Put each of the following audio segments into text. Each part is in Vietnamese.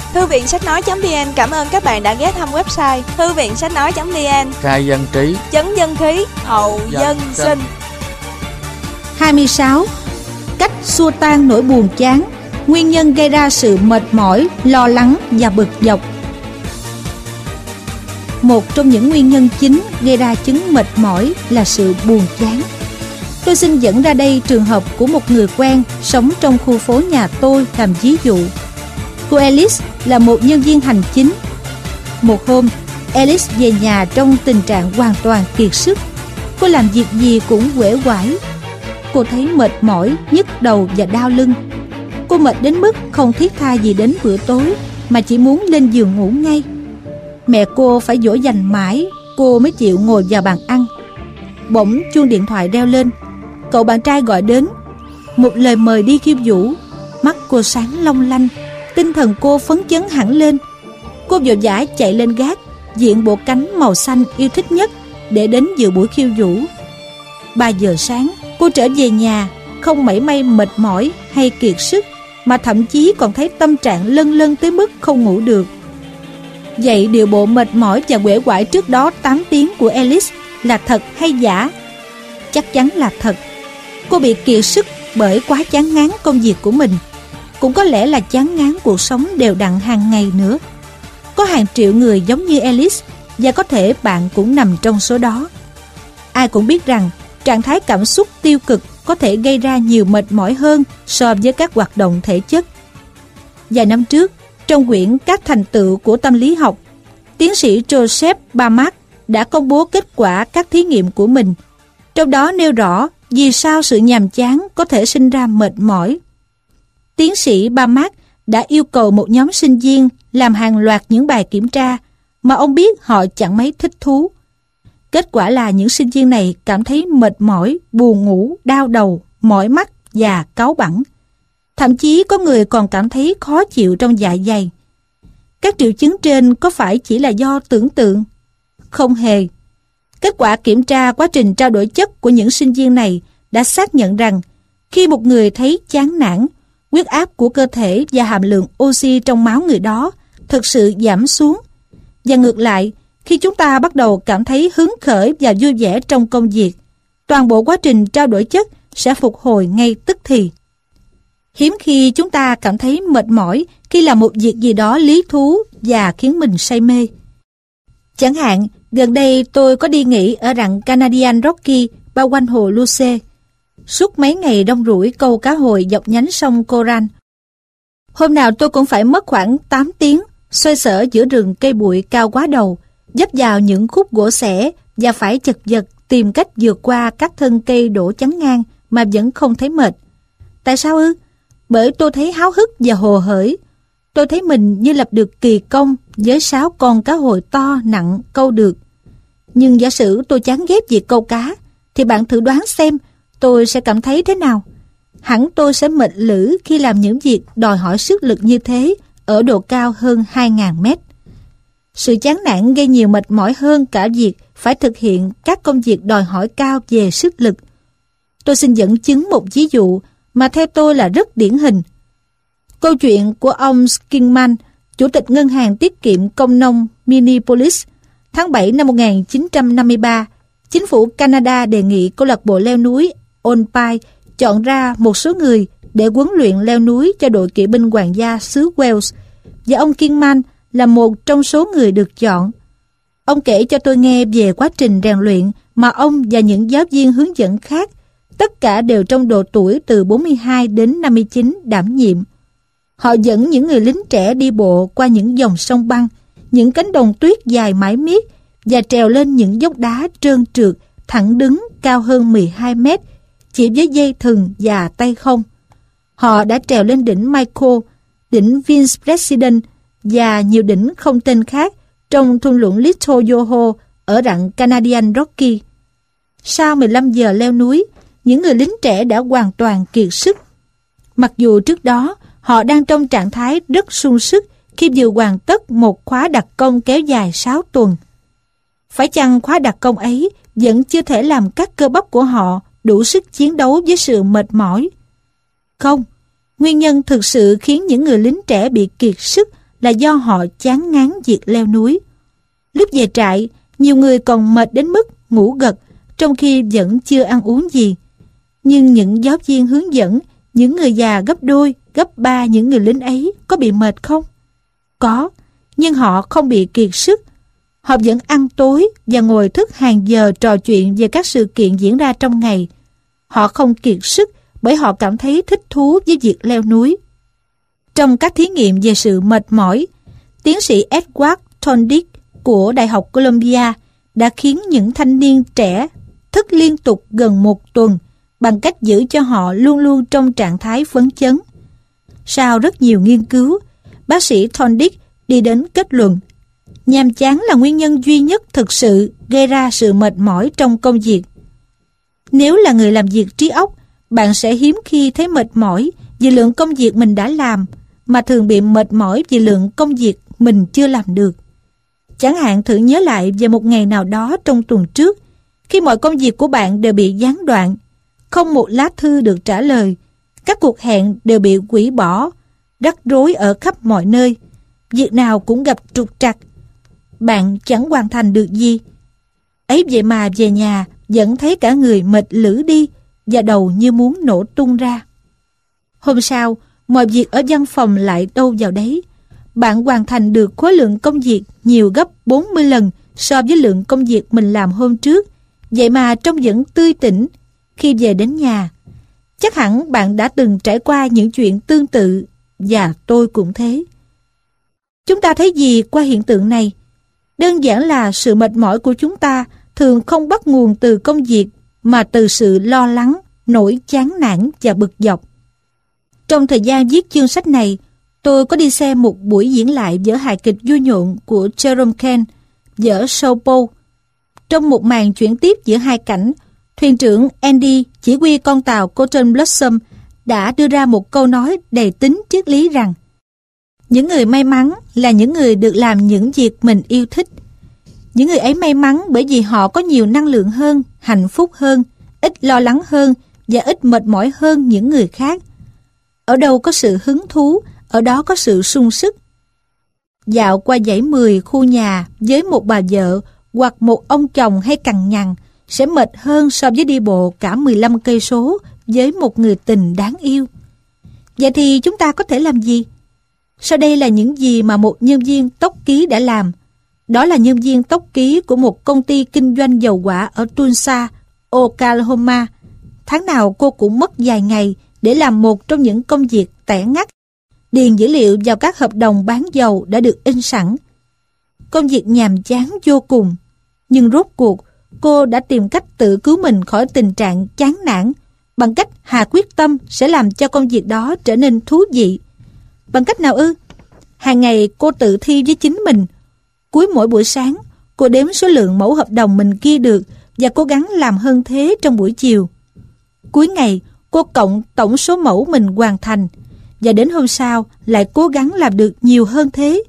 Thư viện sách nói.vn cảm ơn các bạn đã ghé thăm website thư viện sách nói.vn. Khai dân trí, Chấn dân khí, hậu dân sinh. 26. Cách xua tan nỗi buồn chán, nguyên nhân gây ra sự mệt mỏi, lo lắng và bực dọc. Một trong những nguyên nhân chính gây ra chứng mệt mỏi là sự buồn chán. Tôi xin dẫn ra đây trường hợp của một người quen sống trong khu phố nhà tôi làm ví dụ. Cô Alice là một nhân viên hành chính. Một hôm, Alice về nhà trong tình trạng hoàn toàn kiệt sức. Cô làm việc gì cũng uể oải. Cô thấy mệt mỏi, nhức đầu và đau lưng. Cô mệt đến mức không thiết tha gì đến bữa tối, mà chỉ muốn lên giường ngủ ngay. Mẹ cô phải dỗ dành mãi, cô mới chịu ngồi vào bàn ăn. Bỗng chuông điện thoại reo lên. Cậu bạn trai gọi đến, một lời mời đi khiêu vũ. Mắt cô sáng long lanh, tinh thần cô phấn chấn hẳn lên. Cô vội vã chạy lên gác, diện bộ cánh màu xanh yêu thích nhất để đến dự buổi khiêu vũ. 3 giờ sáng, cô trở về nhà, không mảy may mệt mỏi hay kiệt sức, mà thậm chí còn thấy tâm trạng lân lân tới mức không ngủ được. Vậy điều bộ mệt mỏi và uể oải trước đó 8 tiếng của Alice là thật hay giả? Chắc chắn là thật. Cô bị kiệt sức bởi quá chán ngán công việc của mình. Cũng có lẽ là chán ngán cuộc sống đều đặn hàng ngày nữa. Có hàng triệu người giống như Alice, và có thể bạn cũng nằm trong số đó. Ai cũng biết rằng trạng thái cảm xúc tiêu cực có thể gây ra nhiều mệt mỏi hơn so với các hoạt động thể chất. Vài năm trước, trong quyển Các thành tựu của tâm lý học, tiến sĩ Joseph Bamak đã công bố kết quả các thí nghiệm của mình. Trong đó nêu rõ vì sao sự nhàm chán có thể sinh ra mệt mỏi. Tiến sĩ Bamak đã yêu cầu một nhóm sinh viên làm hàng loạt những bài kiểm tra mà ông biết họ chẳng mấy thích thú. Kết quả là những sinh viên này cảm thấy mệt mỏi, buồn ngủ, đau đầu, mỏi mắt và cáu bẳn. Thậm chí có người còn cảm thấy khó chịu trong dạ dày. Các triệu chứng trên có phải chỉ là do tưởng tượng? Không hề. Kết quả kiểm tra quá trình trao đổi chất của những sinh viên này đã xác nhận rằng khi một người thấy chán nản, huyết áp của cơ thể và hàm lượng oxy trong máu người đó thực sự giảm xuống. Và ngược lại, khi chúng ta bắt đầu cảm thấy hứng khởi và vui vẻ trong công việc, toàn bộ quá trình trao đổi chất sẽ phục hồi ngay tức thì. Hiếm khi chúng ta cảm thấy mệt mỏi khi làm một việc gì đó lý thú và khiến mình say mê. Chẳng hạn, gần đây tôi có đi nghỉ ở rặng Canadian Rocky bao quanh hồ Luce. Suốt mấy ngày rong ruổi câu cá hồi dọc nhánh sông Coran. Hôm nào tôi cũng phải mất khoảng 8 tiếng xoay sở giữa rừng cây bụi cao quá đầu, dấp vào những khúc gỗ xẻ và phải chật vật tìm cách vượt qua các thân cây đổ chắn ngang mà vẫn không thấy mệt. Tại sao ư? Bởi tôi thấy háo hức và hồ hởi. Tôi thấy mình như lập được kỳ công với 6 con cá hồi to nặng câu được. Nhưng giả sử tôi chán ghét việc câu cá, thì bạn thử đoán xem tôi sẽ cảm thấy thế nào? Hẳn tôi sẽ mệt lử khi làm những việc đòi hỏi sức lực như thế ở độ cao hơn 2.000 mét. Sự chán nản gây nhiều mệt mỏi hơn cả việc phải thực hiện các công việc đòi hỏi cao về sức lực. Tôi xin dẫn chứng một ví dụ mà theo tôi là rất điển hình. Câu chuyện của ông Skingman, chủ tịch ngân hàng tiết kiệm công nông Minneapolis. Tháng 7 năm 1953, chính phủ Canada đề nghị câu lạc bộ leo núi Olympic chọn ra một số người để huấn luyện leo núi cho đội kỵ binh hoàng gia xứ Wales, và ông Kingman là một trong số người được chọn. Ông kể cho tôi nghe về quá trình rèn luyện mà ông và những giáo viên hướng dẫn khác, tất cả đều trong độ tuổi từ 42 đến 59 đảm nhiệm. Họ dẫn những người lính trẻ đi bộ qua những dòng sông băng, những cánh đồng tuyết dài mãi miết và trèo lên những dốc đá trơn trượt, thẳng đứng cao hơn 12 mét, chỉ với dây thừng và tay không. Họ đã trèo lên đỉnh Michael, đỉnh Vince President và nhiều đỉnh không tên khác trong thung lũng Little Yoho ở rặng Canadian Rocky. Sau 15 giờ leo núi, những người lính trẻ đã hoàn toàn kiệt sức. Mặc dù trước đó họ đang trong trạng thái rất sung sức khi vừa hoàn tất một khóa đặc công kéo dài 6 tuần. Phải chăng khóa đặc công ấy vẫn chưa thể làm các cơ bắp của họ đủ sức chiến đấu với sự mệt mỏi? Không, nguyên nhân thực sự khiến những người lính trẻ bị kiệt sức là do họ chán ngán việc leo núi. Lúc về trại, nhiều người còn mệt đến mức ngủ gật trong khi vẫn chưa ăn uống gì. Nhưng những giáo viên hướng dẫn, những người già gấp đôi, gấp ba những người lính ấy có bị mệt không? Có, nhưng họ không bị kiệt sức. Họ vẫn ăn tối và ngồi thức hàng giờ trò chuyện về các sự kiện diễn ra trong ngày. Họ không kiệt sức bởi họ cảm thấy thích thú với việc leo núi. Trong các thí nghiệm về sự mệt mỏi, tiến sĩ Edward Thorndike của Đại học Columbia đã khiến những thanh niên trẻ thức liên tục gần 1 tuần bằng cách giữ cho họ luôn luôn trong trạng thái phấn chấn. Sau rất nhiều nghiên cứu, bác sĩ Thorndike đi đến kết luận nhàm chán là nguyên nhân duy nhất thực sự gây ra sự mệt mỏi trong công việc. Nếu là người làm việc trí óc, bạn sẽ hiếm khi thấy mệt mỏi vì lượng công việc mình đã làm, mà thường bị mệt mỏi vì lượng công việc mình chưa làm được. Chẳng hạn thử nhớ lại về một ngày nào đó trong tuần trước, khi mọi công việc của bạn đều bị gián đoạn, không một lá thư được trả lời, các cuộc hẹn đều bị hủy bỏ, rắc rối ở khắp mọi nơi, việc nào cũng gặp trục trặc. Bạn chẳng hoàn thành được gì. Ấy vậy mà về nhà vẫn thấy cả người mệt lử đi và đầu như muốn nổ tung ra. Hôm sau, mọi việc ở văn phòng lại đâu vào đấy. Bạn hoàn thành được khối lượng công việc nhiều gấp 40 lần so với lượng công việc mình làm hôm trước, vậy mà trông vẫn tươi tỉnh khi về đến nhà. Chắc hẳn bạn đã từng trải qua những chuyện tương tự, và tôi cũng thế. Chúng ta thấy gì qua hiện tượng này? Đơn giản là sự mệt mỏi của chúng ta thường không bắt nguồn từ công việc, mà từ sự lo lắng, nỗi chán nản và bực dọc. Trong thời gian viết chương sách này, tôi có đi xem một buổi diễn lại vở hài kịch vui nhộn của Jerome Kern, vở Showboat. Trong một màn chuyển tiếp giữa hai cảnh, thuyền trưởng Andy chỉ huy con tàu Cotton Blossom đã đưa ra một câu nói đầy tính triết lý rằng những người may mắn là những người được làm những việc mình yêu thích. Những người ấy may mắn bởi vì họ có nhiều năng lượng hơn, hạnh phúc hơn, ít lo lắng hơn và ít mệt mỏi hơn những người khác. Ở đâu có sự hứng thú, ở đó có sự sung sức. Dạo qua dãy 10 khu nhà với một bà vợ hoặc một ông chồng hay cằn nhằn sẽ mệt hơn so với đi bộ cả 15 cây số với một người tình đáng yêu. Vậy thì chúng ta có thể làm gì? Sau đây là những gì mà một nhân viên tốc ký đã làm. Đó là nhân viên tốc ký của một công ty kinh doanh dầu hỏa ở Tulsa, Oklahoma. Tháng nào cô cũng mất vài ngày để làm một trong những công việc tẻ ngắt, điền dữ liệu vào các hợp đồng bán dầu đã được in sẵn. Công việc nhàm chán vô cùng, nhưng rốt cuộc cô đã tìm cách tự cứu mình khỏi tình trạng chán nản bằng cách hạ quyết tâm sẽ làm cho công việc đó trở nên thú vị. Bằng cách nào ư? Hàng ngày cô tự thi với chính mình. Cuối mỗi buổi sáng, cô đếm số lượng mẫu hợp đồng mình ghi được và cố gắng làm hơn thế trong buổi chiều. Cuối ngày, cô cộng tổng số mẫu mình hoàn thành, và đến hôm sau lại cố gắng làm được nhiều hơn thế.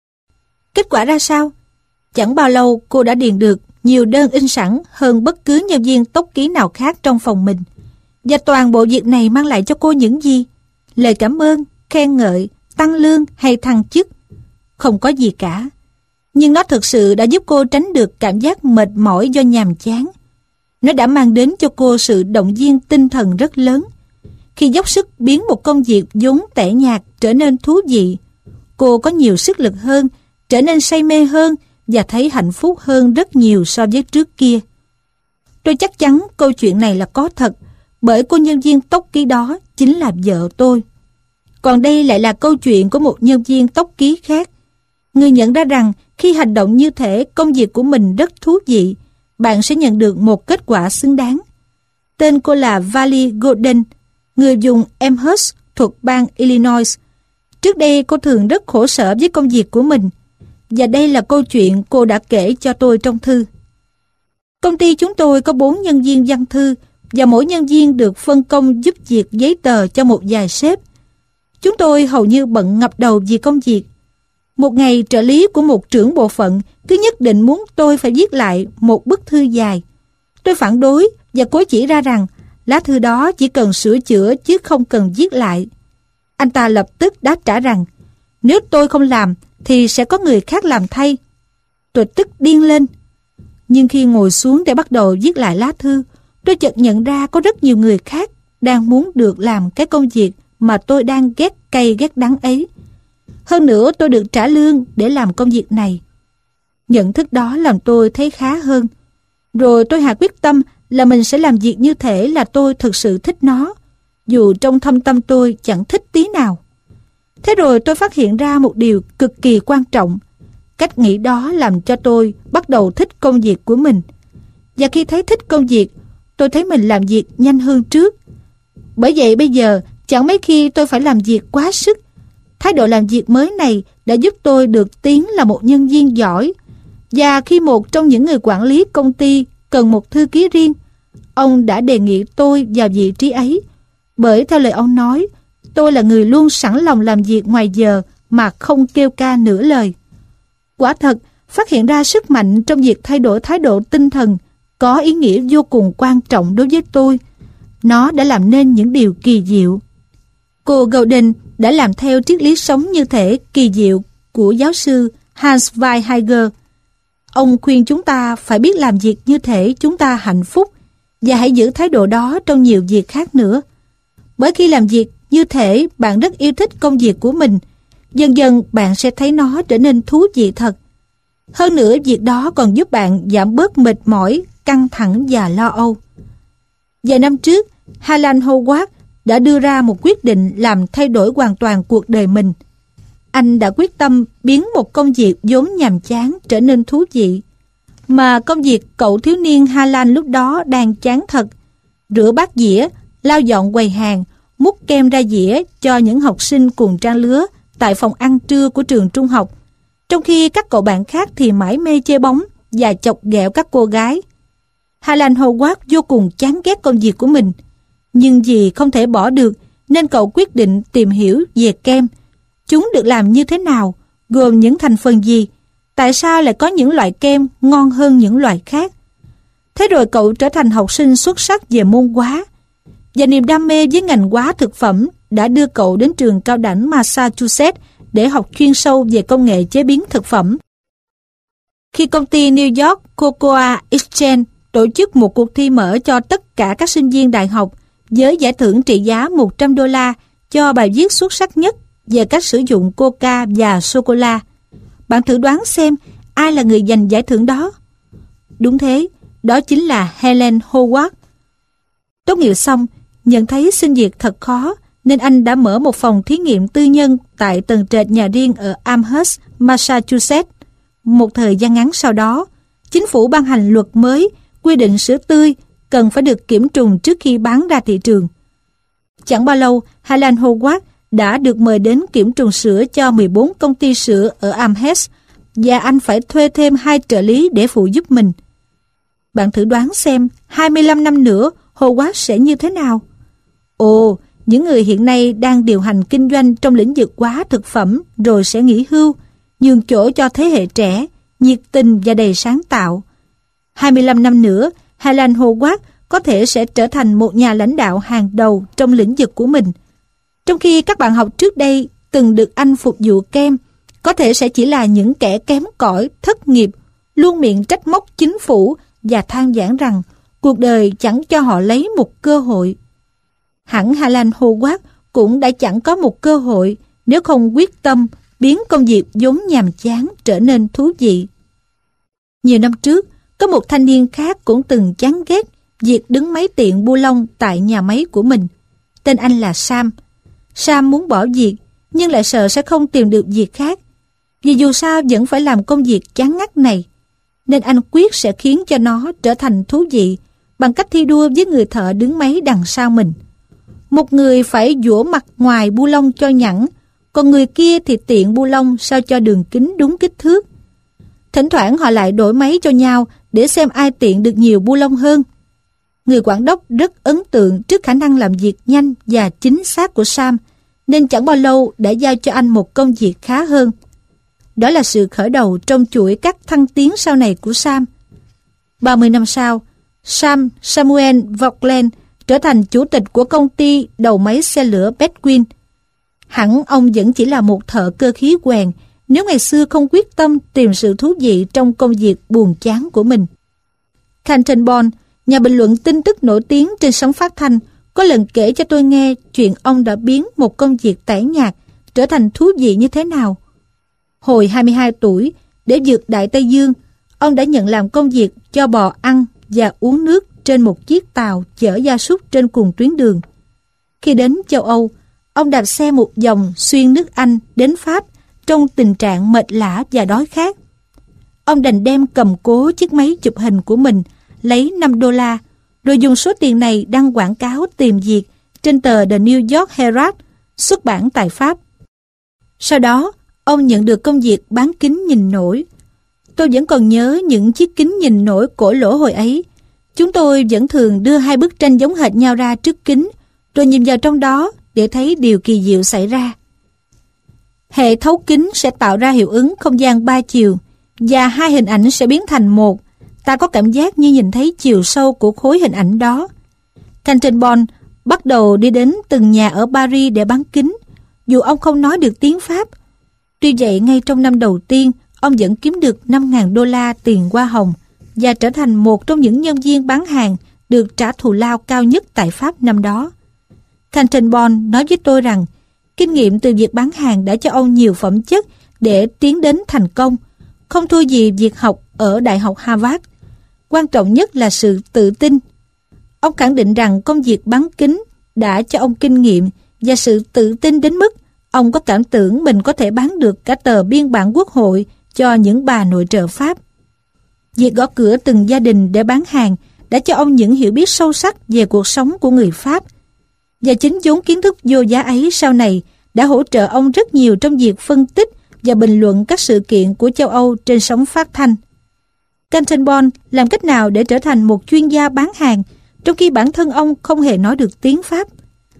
Kết quả ra sao? Chẳng bao lâu cô đã điền được nhiều đơn in sẵn hơn bất cứ nhân viên tốc ký nào khác trong phòng mình. Và toàn bộ việc này mang lại cho cô những gì? Lời cảm ơn, khen ngợi, tăng lương hay thăng chức? Không có gì cả. Nhưng nó thực sự đã giúp cô tránh được cảm giác mệt mỏi do nhàm chán. Nó đã mang đến cho cô sự động viên tinh thần rất lớn. Khi dốc sức biến một công việc vốn tẻ nhạt trở nên thú vị, cô có nhiều sức lực hơn, trở nên say mê hơn và thấy hạnh phúc hơn rất nhiều so với trước kia. Tôi chắc chắn câu chuyện này là có thật, bởi cô nhân viên tốc ký đó chính là vợ tôi. Còn đây lại là câu chuyện của một nhân viên tốc ký khác. Người nhận ra rằng khi hành động như thể công việc của mình rất thú vị, bạn sẽ nhận được một kết quả xứng đáng. Tên cô là Valley Golden, người vùng Amherst thuộc bang Illinois. Trước đây cô thường rất khổ sở với công việc của mình, và đây là câu chuyện cô đã kể cho tôi trong thư. Công ty chúng tôi có 4 nhân viên văn thư, và mỗi nhân viên được phân công giúp việc giấy tờ cho một vài sếp. Chúng tôi hầu như bận ngập đầu vì công việc. Một ngày, trợ lý của một trưởng bộ phận cứ nhất định muốn tôi phải viết lại một bức thư dài. Tôi phản đối và cố chỉ ra rằng lá thư đó chỉ cần sửa chữa chứ không cần viết lại. Anh ta lập tức đáp trả rằng Nếu tôi không làm thì sẽ có người khác làm thay. Tôi tức điên lên. Nhưng khi ngồi xuống để bắt đầu viết lại lá thư, tôi chợt nhận ra có rất nhiều người khác đang muốn được làm cái công việc mà tôi đang ghét cay ghét đắng ấy. Hơn nữa tôi được trả lương để làm công việc này. Nhận thức đó làm tôi thấy khá hơn. Rồi tôi hạ quyết tâm là mình sẽ làm việc như thể là tôi thực sự thích nó, dù trong thâm tâm tôi chẳng thích tí nào. Thế rồi tôi phát hiện ra một điều cực kỳ quan trọng. Cách nghĩ đó làm cho tôi bắt đầu thích công việc của mình. Và khi thấy thích công việc, tôi thấy mình làm việc nhanh hơn trước. Bởi vậy bây giờ chẳng mấy khi tôi phải làm việc quá sức. Thái độ làm việc mới này đã giúp tôi được tiến là một nhân viên giỏi. Và khi một trong những người quản lý công ty cần một thư ký riêng, ông đã đề nghị tôi vào vị trí ấy. Bởi theo lời ông nói, tôi là người luôn sẵn lòng làm việc ngoài giờ mà không kêu ca nửa lời. Quả thật, phát hiện ra sức mạnh trong việc thay đổi thái độ tinh thần có ý nghĩa vô cùng quan trọng đối với tôi. Nó đã làm nên những điều kỳ diệu. Cô Golden đã làm theo triết lý sống như thể kỳ diệu của giáo sư Hans Weihegger. Ông khuyên chúng ta phải biết làm việc như thể chúng ta hạnh phúc và hãy giữ thái độ đó trong nhiều việc khác nữa. Bởi khi làm việc như thể bạn rất yêu thích công việc của mình, dần dần bạn sẽ thấy nó trở nên thú vị thật. Hơn nữa, việc đó còn giúp bạn giảm bớt mệt mỏi, căng thẳng và lo âu. Vài năm trước, Alan Howard đã đưa ra một quyết định làm thay đổi hoàn toàn cuộc đời mình. Anh đã quyết tâm biến một công việc vốn nhàm chán trở nên thú vị. Mà công việc cậu thiếu niên Alan lúc đó đang chán thật. Rửa bát dĩa, lau dọn quầy hàng, múc kem ra dĩa cho những học sinh cùng trang lứa tại phòng ăn trưa của trường trung học. Trong khi các cậu bạn khác thì mải mê chơi bóng và chọc ghẹo các cô gái. Alan Howard vô cùng chán ghét công việc của mình. Nhưng vì không thể bỏ được nên cậu quyết định tìm hiểu về kem. Chúng được làm như thế nào, gồm những thành phần gì, tại sao lại có những loại kem ngon hơn những loại khác. Thế rồi cậu trở thành học sinh xuất sắc về môn hóa. Và niềm đam mê với ngành hóa thực phẩm đã đưa cậu đến trường cao đẳng Massachusetts để học chuyên sâu về công nghệ chế biến thực phẩm. Khi công ty New York Cocoa Exchange tổ chức một cuộc thi mở cho tất cả các sinh viên đại học với giải thưởng trị giá $100 cho bài viết xuất sắc nhất về cách sử dụng coca và sô-cô-la. Bạn thử đoán xem ai là người giành giải thưởng đó? Đúng thế, đó chính là Helen Howard. Tốt nghiệp xong, nhận thấy xin việc thật khó nên anh đã mở một phòng thí nghiệm tư nhân tại tầng trệt nhà riêng ở Amherst, Massachusetts. Một thời gian ngắn sau đó, chính phủ ban hành luật mới quy định sữa tươi cần phải được kiểm trùng trước khi bán ra thị trường. Chẳng bao lâu, Alan Howard đã được mời đến kiểm trùng sữa cho 14 công ty sữa ở Amherst và anh phải thuê thêm 2 trợ lý để phụ giúp mình. Bạn thử đoán xem 25 năm nữa Howard sẽ như thế nào? Ồ, những người hiện nay đang điều hành kinh doanh trong lĩnh vực hóa thực phẩm rồi sẽ nghỉ hưu, nhường chỗ cho thế hệ trẻ, nhiệt tình và đầy sáng tạo. 25 năm nữa, Alan Howard có thể sẽ trở thành một nhà lãnh đạo hàng đầu trong lĩnh vực của mình. Trong khi các bạn học trước đây từng được anh phục vụ kem, có thể sẽ chỉ là những kẻ kém cỏi, thất nghiệp, luôn miệng trách móc chính phủ và than vãn rằng cuộc đời chẳng cho họ lấy một cơ hội. Hẳn Alan Howard cũng đã chẳng có một cơ hội nếu không quyết tâm biến công việc vốn nhàm chán trở nên thú vị. Nhiều năm trước, có một thanh niên khác cũng từng chán ghét việc đứng máy tiện bu lông tại nhà máy của mình. Tên anh là Sam. Sam muốn bỏ việc, nhưng lại sợ sẽ không tìm được việc khác. Vì dù sao vẫn phải làm công việc chán ngắt này. Nên anh quyết sẽ khiến cho nó trở thành thú vị bằng cách thi đua với người thợ đứng máy đằng sau mình. Một người phải giũa mặt ngoài bu lông cho nhẵn, còn người kia thì tiện bu lông sao cho đường kính đúng kích thước. Thỉnh thoảng họ lại đổi máy cho nhau để xem ai tiện được nhiều bu lông hơn. Người quản đốc rất ấn tượng trước khả năng làm việc nhanh và chính xác của Sam, nên chẳng bao lâu đã giao cho anh một công việc khá hơn. Đó là sự khởi đầu trong chuỗi các thăng tiến sau này của Sam. 30 năm sau, Sam Samuel Vogtland trở thành chủ tịch của công ty đầu máy xe lửa Bedwin. Hẳn ông vẫn chỉ là một thợ cơ khí quèn nếu ngày xưa không quyết tâm tìm sự thú vị trong công việc buồn chán của mình. Canton Bond, nhà bình luận tin tức nổi tiếng trên sóng phát thanh, có lần kể cho tôi nghe chuyện ông đã biến một công việc tẻ nhạt trở thành thú vị như thế nào. Hồi 22 tuổi, để vượt Đại Tây Dương, ông đã nhận làm công việc cho bò ăn và uống nước trên một chiếc tàu chở gia súc trên cùng tuyến đường. Khi đến châu Âu, ông đạp xe một vòng xuyên nước Anh đến Pháp trong tình trạng mệt lả và đói khát. Ông đành đem cầm cố chiếc máy chụp hình của mình, lấy $5, rồi dùng số tiền này đăng quảng cáo tìm việc trên tờ The New York Herald, xuất bản tại Pháp. Sau đó, ông nhận được công việc bán kính nhìn nổi. Tôi vẫn còn nhớ những chiếc kính nhìn nổi cổ lỗ hồi ấy. Chúng tôi vẫn thường đưa 2 bức tranh giống hệt nhau ra trước kính, rồi nhìn vào trong đó để thấy điều kỳ diệu xảy ra. Hệ thấu kính sẽ tạo ra hiệu ứng không gian 3 chiều, và 2 hình ảnh sẽ biến thành một. Ta có cảm giác như nhìn thấy chiều sâu của khối hình ảnh đó. Canton Bond bắt đầu đi đến từng nhà ở Paris để bán kính, dù ông không nói được tiếng Pháp. Tuy vậy, ngay trong năm đầu tiên, ông vẫn kiếm được $5.000 tiền hoa hồng và trở thành một trong những nhân viên bán hàng được trả thù lao cao nhất tại Pháp năm đó. Canton Bond nói với tôi rằng kinh nghiệm từ việc bán hàng đã cho ông nhiều phẩm chất để tiến đến thành công, không thua gì việc học ở Đại học Harvard. Quan trọng nhất là sự tự tin. Ông khẳng định rằng công việc bán kính đã cho ông kinh nghiệm và sự tự tin đến mức ông có cảm tưởng mình có thể bán được cả tờ biên bản quốc hội cho những bà nội trợ Pháp. Việc gõ cửa từng gia đình để bán hàng đã cho ông những hiểu biết sâu sắc về cuộc sống của người Pháp. Và chính vốn kiến thức vô giá ấy sau này đã hỗ trợ ông rất nhiều trong việc phân tích và bình luận các sự kiện của châu Âu trên sóng phát thanh. Canton Bond làm cách nào để trở thành một chuyên gia bán hàng trong khi bản thân ông không hề nói được tiếng Pháp?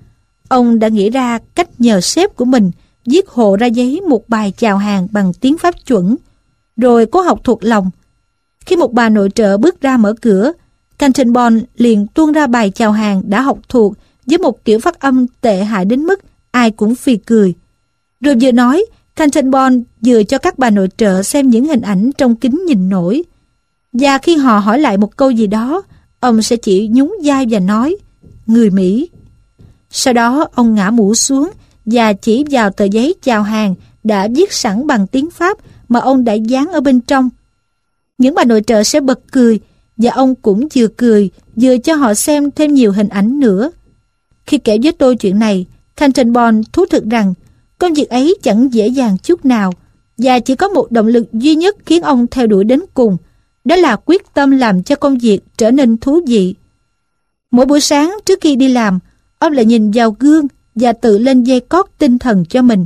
Ông đã nghĩ ra cách nhờ sếp của mình viết hộ ra giấy một bài chào hàng bằng tiếng Pháp chuẩn, rồi cố học thuộc lòng. Khi một bà nội trợ bước ra mở cửa, Canton Bond liền tuôn ra bài chào hàng đã học thuộc với một kiểu phát âm tệ hại đến mức ai cũng phì cười. Rồi vừa nói, Canton Bond vừa cho các bà nội trợ xem những hình ảnh trong kính nhìn nổi. Và khi họ hỏi lại một câu gì đó, ông sẽ chỉ nhún vai và nói, người Mỹ. Sau đó ông ngã mũ xuống và chỉ vào tờ giấy chào hàng đã viết sẵn bằng tiếng Pháp mà ông đã dán ở bên trong. Những bà nội trợ sẽ bật cười, và ông cũng vừa cười vừa cho họ xem thêm nhiều hình ảnh nữa. Khi kể với tôi chuyện này, Canton Bond thú thực rằng công việc ấy chẳng dễ dàng chút nào, và chỉ có một động lực duy nhất khiến ông theo đuổi đến cùng, đó là quyết tâm làm cho công việc trở nên thú vị. Mỗi buổi sáng trước khi đi làm, ông lại nhìn vào gương và tự lên dây cót tinh thần cho mình.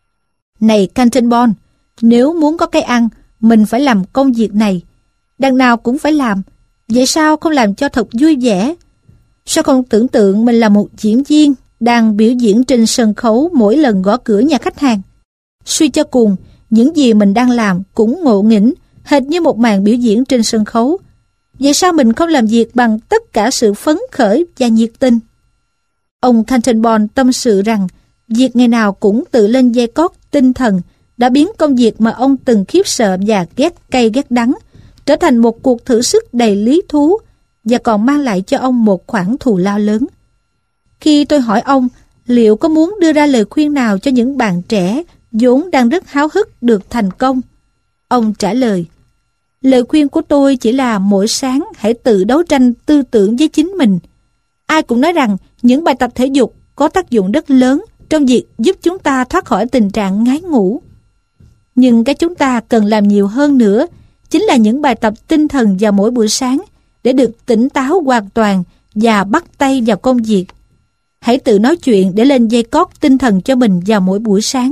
Này Canton Bond, nếu muốn có cái ăn, mình phải làm công việc này. Đằng nào cũng phải làm, vậy sao không làm cho thật vui vẻ? Sao không tưởng tượng mình là một diễn viên đang biểu diễn trên sân khấu mỗi lần gõ cửa nhà khách hàng? Suy cho cùng, những gì mình đang làm cũng ngộ nghĩnh, hệt như một màn biểu diễn trên sân khấu. Vậy sao mình không làm việc bằng tất cả sự phấn khởi và nhiệt tình? Ông Canton Bond tâm sự rằng việc ngày nào cũng tự lên dây cót tinh thần đã biến công việc mà ông từng khiếp sợ và ghét cay ghét đắng trở thành một cuộc thử sức đầy lý thú và còn mang lại cho ông một khoản thù lao lớn. Khi tôi hỏi ông liệu có muốn đưa ra lời khuyên nào cho những bạn trẻ vốn đang rất háo hức được thành công, ông trả lời, lời khuyên của tôi chỉ là mỗi sáng hãy tự đấu tranh tư tưởng với chính mình. Ai cũng nói rằng những bài tập thể dục có tác dụng rất lớn trong việc giúp chúng ta thoát khỏi tình trạng ngái ngủ. Nhưng cái chúng ta cần làm nhiều hơn nữa chính là những bài tập tinh thần vào mỗi buổi sáng để được tỉnh táo hoàn toàn và bắt tay vào công việc. Hãy tự nói chuyện để lên dây cót tinh thần cho mình vào mỗi buổi sáng.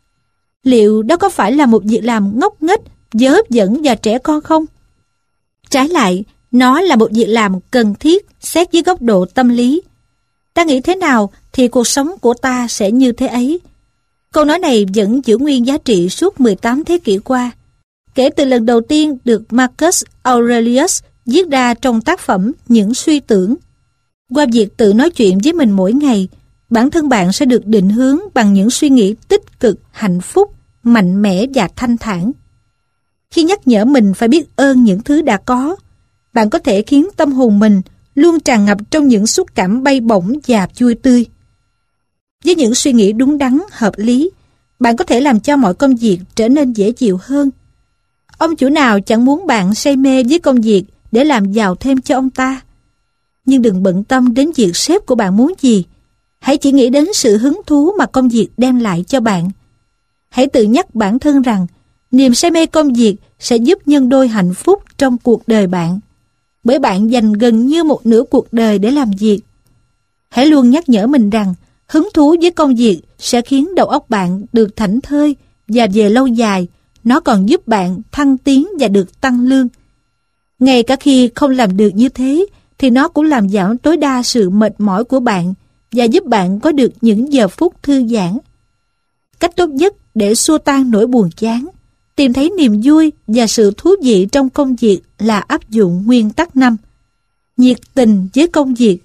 Liệu đó có phải là một việc làm ngốc nghếch, dơ hấp dẫn và trẻ con không? Trái lại, nó là một việc làm cần thiết xét dưới góc độ tâm lý. Ta nghĩ thế nào thì cuộc sống của ta sẽ như thế ấy. Câu nói này vẫn giữ nguyên giá trị suốt 18 thế kỷ qua. Kể từ lần đầu tiên được Marcus Aurelius viết ra trong tác phẩm Những suy tưởng. Qua việc tự nói chuyện với mình mỗi ngày, bản thân bạn sẽ được định hướng bằng những suy nghĩ tích cực, hạnh phúc, mạnh mẽ và thanh thản. Khi nhắc nhở mình phải biết ơn những thứ đã có, bạn có thể khiến tâm hồn mình luôn tràn ngập trong những xúc cảm bay bổng và vui tươi. Với những suy nghĩ đúng đắn, hợp lý, bạn có thể làm cho mọi công việc trở nên dễ chịu hơn. Ông chủ nào chẳng muốn bạn say mê với công việc để làm giàu thêm cho ông ta. Nhưng đừng bận tâm đến việc sếp của bạn muốn gì. Hãy chỉ nghĩ đến sự hứng thú mà công việc đem lại cho bạn. Hãy tự nhắc bản thân rằng niềm say mê công việc sẽ giúp nhân đôi hạnh phúc trong cuộc đời bạn. Bởi bạn dành gần như một nửa cuộc đời để làm việc. Hãy luôn nhắc nhở mình rằng hứng thú với công việc sẽ khiến đầu óc bạn được thảnh thơi và về lâu dài, nó còn giúp bạn thăng tiến và được tăng lương. Ngay cả khi không làm được như thế, thì nó cũng làm giảm tối đa sự mệt mỏi của bạn và giúp bạn có được những giờ phút thư giãn. Cách tốt nhất để xua tan nỗi buồn chán, tìm thấy niềm vui và sự thú vị trong công việc là áp dụng nguyên tắc 5. Nhiệt tình với công việc